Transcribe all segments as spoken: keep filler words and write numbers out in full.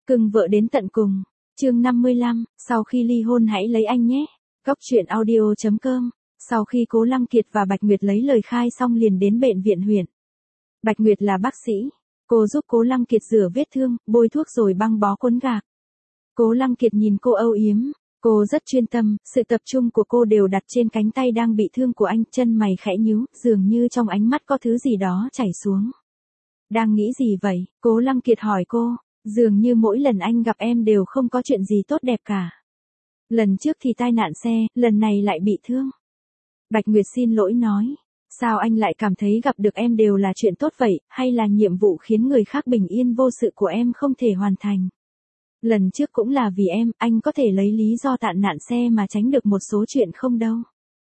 Cưng vợ đến tận cùng. Chương năm mươi lăm, sau khi ly hôn hãy lấy anh nhé. Góc truyện audio chấm com. Sau khi Cố Lăng Kiệt và Bạch Nguyệt lấy lời khai xong liền đến bệnh viện huyện. Bạch Nguyệt là bác sĩ, cô giúp Cố Lăng Kiệt rửa vết thương, bôi thuốc rồi băng bó cuốn gạc. Cố Lăng Kiệt nhìn cô âu yếm, cô rất chuyên tâm, sự tập trung của cô đều đặt trên cánh tay đang bị thương của anh, chân mày khẽ nhíu, dường như trong ánh mắt có thứ gì đó chảy xuống. Đang nghĩ gì vậy? Cố Lăng Kiệt hỏi cô, dường như mỗi lần anh gặp em đều không có chuyện gì tốt đẹp cả. Lần trước thì tai nạn xe, lần này lại bị thương. Bạch Nguyệt xin lỗi nói, sao anh lại cảm thấy gặp được em đều là chuyện tốt vậy, hay là nhiệm vụ khiến người khác bình yên vô sự của em không thể hoàn thành? Lần trước cũng là vì em, anh có thể lấy lý do tai nạn xe mà tránh được một số chuyện không đâu.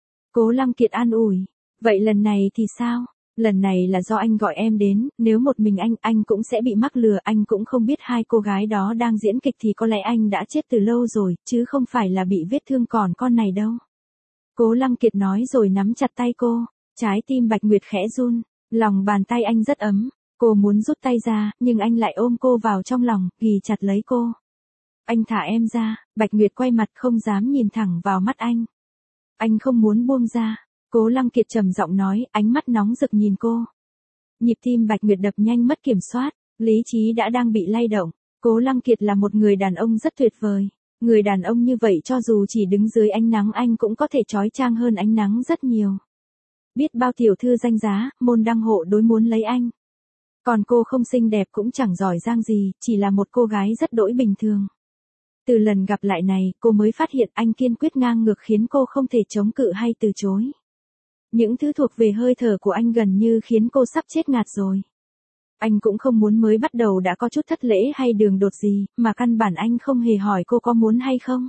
Cố Lăng Kiệt an ủi, vậy lần này thì sao? Lần này là do anh gọi em đến, nếu một mình anh, anh cũng sẽ bị mắc lừa, anh cũng không biết hai cô gái đó đang diễn kịch thì có lẽ anh đã chết từ lâu rồi, chứ không phải là bị vết thương còn con này đâu. Cố Lăng Kiệt nói rồi nắm chặt tay cô, trái tim Bạch Nguyệt khẽ run, lòng bàn tay anh rất ấm, cô muốn rút tay ra, nhưng anh lại ôm cô vào trong lòng, ghì chặt lấy cô. Anh thả em ra, Bạch Nguyệt quay mặt không dám nhìn thẳng vào mắt anh. Anh không muốn buông ra. Cố Lăng Kiệt trầm giọng nói, ánh mắt nóng rực nhìn cô. Nhịp tim Bạch Nguyệt đập nhanh mất kiểm soát, lý trí đã đang bị lay động. Cố Lăng Kiệt là một người đàn ông rất tuyệt vời. Người đàn ông như vậy cho dù chỉ đứng dưới ánh nắng anh cũng có thể chói chang hơn ánh nắng rất nhiều. Biết bao tiểu thư danh giá, môn đăng hộ đối muốn lấy anh. Còn cô không xinh đẹp cũng chẳng giỏi giang gì, chỉ là một cô gái rất đỗi bình thường. Từ lần gặp lại này, cô mới phát hiện anh kiên quyết ngang ngược khiến cô không thể chống cự hay từ chối. Những thứ thuộc về hơi thở của anh gần như khiến cô sắp chết ngạt rồi. Anh cũng không muốn mới bắt đầu đã có chút thất lễ hay đường đột gì, mà căn bản anh không hề hỏi cô có muốn hay không.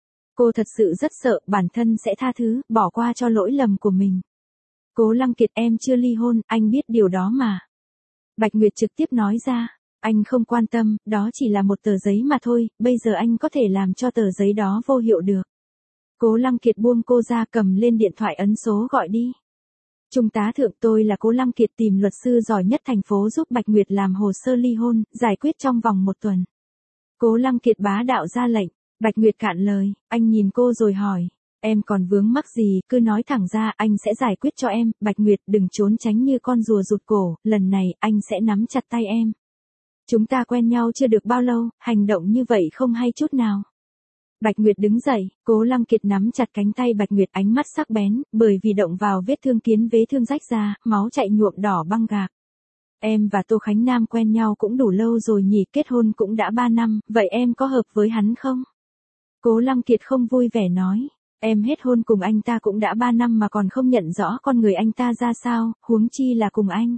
Cô thật sự rất sợ bản thân sẽ tha thứ, bỏ qua cho lỗi lầm của mình. Cố Lăng Kiệt, em chưa ly hôn, anh biết điều đó mà. Bạch Nguyệt trực tiếp nói ra, anh không quan tâm, đó chỉ là một tờ giấy mà thôi, bây giờ anh có thể làm cho tờ giấy đó vô hiệu được. Cố Lăng Kiệt buông cô ra, cầm lên điện thoại ấn số gọi đi. Trung tá thượng, tôi là Cố Lăng Kiệt, tìm luật sư giỏi nhất thành phố giúp Bạch Nguyệt làm hồ sơ ly hôn, giải quyết trong vòng một tuần. Cố Lăng Kiệt bá đạo ra lệnh. Bạch Nguyệt cạn lời, anh nhìn cô rồi hỏi, em còn vướng mắc gì, cứ nói thẳng ra, anh sẽ giải quyết cho em. Bạch Nguyệt, đừng trốn tránh như con rùa rụt cổ, lần này, anh sẽ nắm chặt tay em. Chúng ta quen nhau chưa được bao lâu, hành động như vậy không hay chút nào. Bạch Nguyệt đứng dậy, Cố Lăng Kiệt nắm chặt cánh tay Bạch Nguyệt, ánh mắt sắc bén, bởi vì động vào vết thương khiến vết thương rách ra, máu chảy nhuộm đỏ băng gạc. Em và Tô Khánh Nam quen nhau cũng đủ lâu rồi nhỉ, kết hôn cũng đã ba năm, vậy em có hợp với hắn không? Cố Lăng Kiệt không vui vẻ nói, em hết hôn cùng anh ta cũng đã ba năm mà còn không nhận rõ con người anh ta ra sao, huống chi là cùng anh.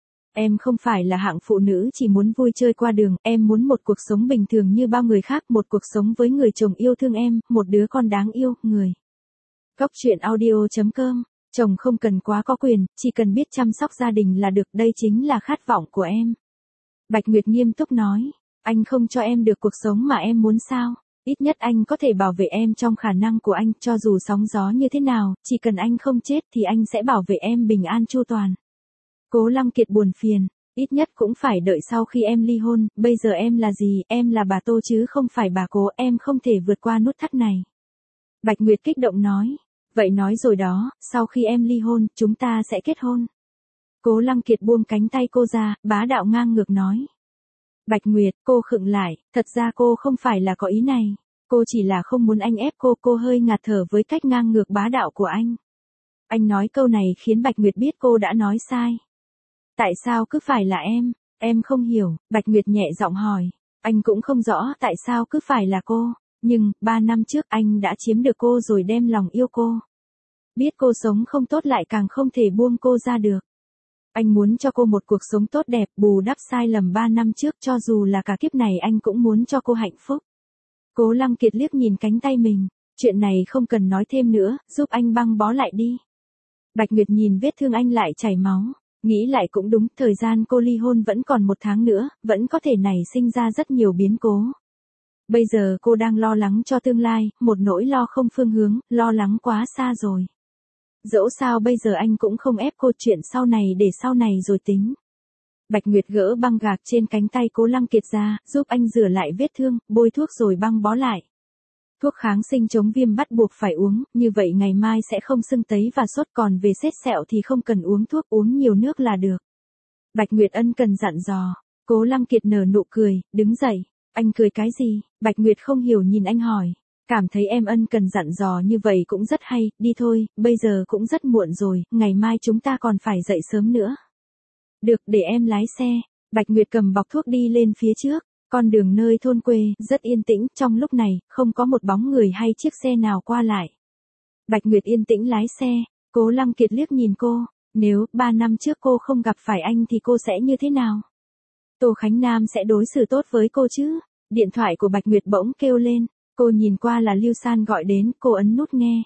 Em không phải là hạng phụ nữ chỉ muốn vui chơi qua đường, em muốn một cuộc sống bình thường như bao người khác, một cuộc sống với người chồng yêu thương em, một đứa con đáng yêu, người. Góc truyện audio chấm com, chồng không cần quá có quyền, chỉ cần biết chăm sóc gia đình là được, đây chính là khát vọng của em. Bạch Nguyệt nghiêm túc nói, anh không cho em được cuộc sống mà em muốn sao? Ít nhất anh có thể bảo vệ em trong khả năng của anh, cho dù sóng gió như thế nào, chỉ cần anh không chết thì anh sẽ bảo vệ em bình an chu toàn. Cố Lăng Kiệt buồn phiền, ít nhất cũng phải đợi sau khi em ly hôn, bây giờ em là gì, em là bà Tô chứ không phải bà Cố, em không thể vượt qua nút thắt này. Bạch Nguyệt kích động nói, vậy nói rồi đó, sau khi em ly hôn, chúng ta sẽ kết hôn. Cố Lăng Kiệt buông cánh tay cô ra, bá đạo ngang ngược nói. Bạch Nguyệt, cô khựng lại, thật ra cô không phải là có ý này, cô chỉ là không muốn anh ép cô, cô hơi ngạt thở với cách ngang ngược bá đạo của anh. Anh nói câu này khiến Bạch Nguyệt biết cô đã nói sai. Tại sao cứ phải là em, em không hiểu, Bạch Nguyệt nhẹ giọng hỏi, anh cũng không rõ tại sao cứ phải là cô, nhưng, ba năm trước anh đã chiếm được cô rồi đem lòng yêu cô. Biết cô sống không tốt lại càng không thể buông cô ra được. Anh muốn cho cô một cuộc sống tốt đẹp, bù đắp sai lầm ba năm trước, cho dù là cả kiếp này anh cũng muốn cho cô hạnh phúc. Cố Lăng Kiệt liếc nhìn cánh tay mình, chuyện này không cần nói thêm nữa, giúp anh băng bó lại đi. Bạch Nguyệt nhìn vết thương anh lại chảy máu. Nghĩ lại cũng đúng, thời gian cô ly hôn vẫn còn một tháng nữa, vẫn có thể nảy sinh ra rất nhiều biến cố. Bây giờ cô đang lo lắng cho tương lai, một nỗi lo không phương hướng, lo lắng quá xa rồi. Dẫu sao bây giờ anh cũng không ép cô, chuyện sau này để sau này rồi tính. Bạch Nguyệt gỡ băng gạc trên cánh tay Cố Lăng Kiệt ra, giúp anh rửa lại vết thương, bôi thuốc rồi băng bó lại. Thuốc kháng sinh chống viêm bắt buộc phải uống, như vậy ngày mai sẽ không sưng tấy và sốt, còn về sết sẹo thì không cần uống thuốc, uống nhiều nước là được. Bạch Nguyệt ân cần dặn dò. Cố Lăng Kiệt nở nụ cười, đứng dậy. Anh cười cái gì? Bạch Nguyệt không hiểu nhìn anh hỏi. Cảm thấy em ân cần dặn dò như vậy cũng rất hay, đi thôi, bây giờ cũng rất muộn rồi, ngày mai chúng ta còn phải dậy sớm nữa. Được, để em lái xe. Bạch Nguyệt cầm bọc thuốc đi lên phía trước. Con đường nơi thôn quê, rất yên tĩnh, trong lúc này, không có một bóng người hay chiếc xe nào qua lại. Bạch Nguyệt yên tĩnh lái xe, Cố Lăng Kiệt liếc nhìn cô, nếu ba năm trước cô không gặp phải anh thì cô sẽ như thế nào? Tô Khánh Nam sẽ đối xử tốt với cô chứ? Điện thoại của Bạch Nguyệt bỗng kêu lên, cô nhìn qua là Lưu San gọi đến, cô ấn nút nghe.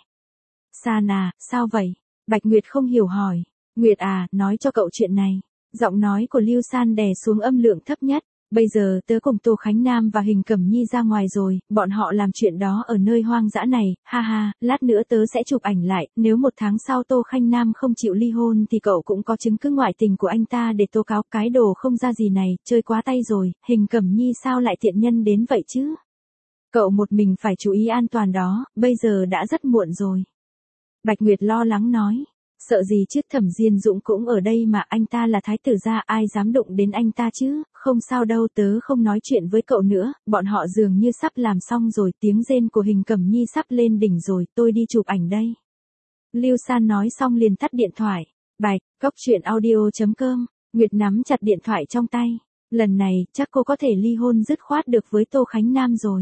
San à, sao vậy? Bạch Nguyệt không hiểu hỏi, Nguyệt à, nói cho cậu chuyện này. Giọng nói của Lưu San đè xuống âm lượng thấp nhất. Bây giờ tớ cùng Tô Khánh Nam và Hình Cẩm Nhi ra ngoài rồi, bọn họ làm chuyện đó ở nơi hoang dã này, ha ha, lát nữa tớ sẽ chụp ảnh lại, nếu một tháng sau Tô Khánh Nam không chịu ly hôn thì cậu cũng có chứng cứ ngoại tình của anh ta để tố cáo, cái đồ không ra gì này, chơi quá tay rồi, Hình Cẩm Nhi sao lại tiện nhân đến vậy chứ? Cậu một mình phải chú ý an toàn đó, bây giờ đã rất muộn rồi. Bạch Nguyệt lo lắng nói. Sợ gì chứ, Thẩm Diên Dũng cũng ở đây mà, anh ta là thái tử gia, ai dám đụng đến anh ta chứ, không sao đâu, tớ không nói chuyện với cậu nữa, bọn họ dường như sắp làm xong rồi, tiếng rên của Hình Cẩm Nhi sắp lên đỉnh rồi, tôi đi chụp ảnh đây. Lưu San nói xong liền tắt điện thoại. Bạch, góc truyện audio chấm com, Nguyệt nắm chặt điện thoại trong tay, lần này, chắc cô có thể ly hôn dứt khoát được với Tô Khánh Nam rồi.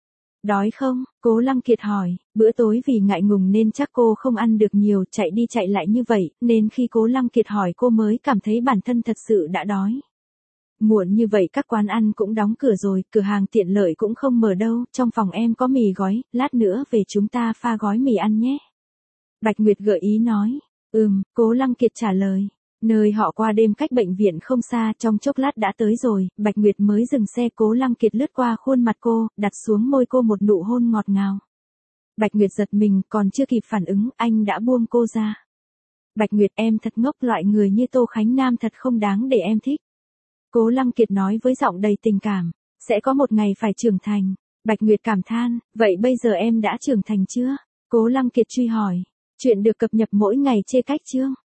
Đói không? Cố Lăng Kiệt hỏi, bữa tối vì ngại ngùng nên chắc cô không ăn được nhiều, chạy đi chạy lại như vậy, nên khi Cố Lăng Kiệt hỏi cô mới cảm thấy bản thân thật sự đã đói. Muộn như vậy các quán ăn cũng đóng cửa rồi, cửa hàng tiện lợi cũng không mở đâu, trong phòng em có mì gói, lát nữa về chúng ta pha gói mì ăn nhé. Bạch Nguyệt gợi ý nói, ừm, Cố Lăng Kiệt trả lời. Nơi họ qua đêm cách bệnh viện không xa, trong chốc lát đã tới rồi, Bạch Nguyệt mới dừng xe, Cố Lăng Kiệt lướt qua khuôn mặt cô, đặt xuống môi cô một nụ hôn ngọt ngào. Bạch Nguyệt giật mình, còn chưa kịp phản ứng, anh đã buông cô ra. Bạch Nguyệt, em thật ngốc, loại người như Tô Khánh Nam thật không đáng để em thích. Cố Lăng Kiệt nói với giọng đầy tình cảm, sẽ có một ngày phải trưởng thành. Bạch Nguyệt cảm than, vậy bây giờ em đã trưởng thành chưa? Cố Lăng Kiệt truy hỏi, chuyện được cập nhật mỗi ngày trên cách chương.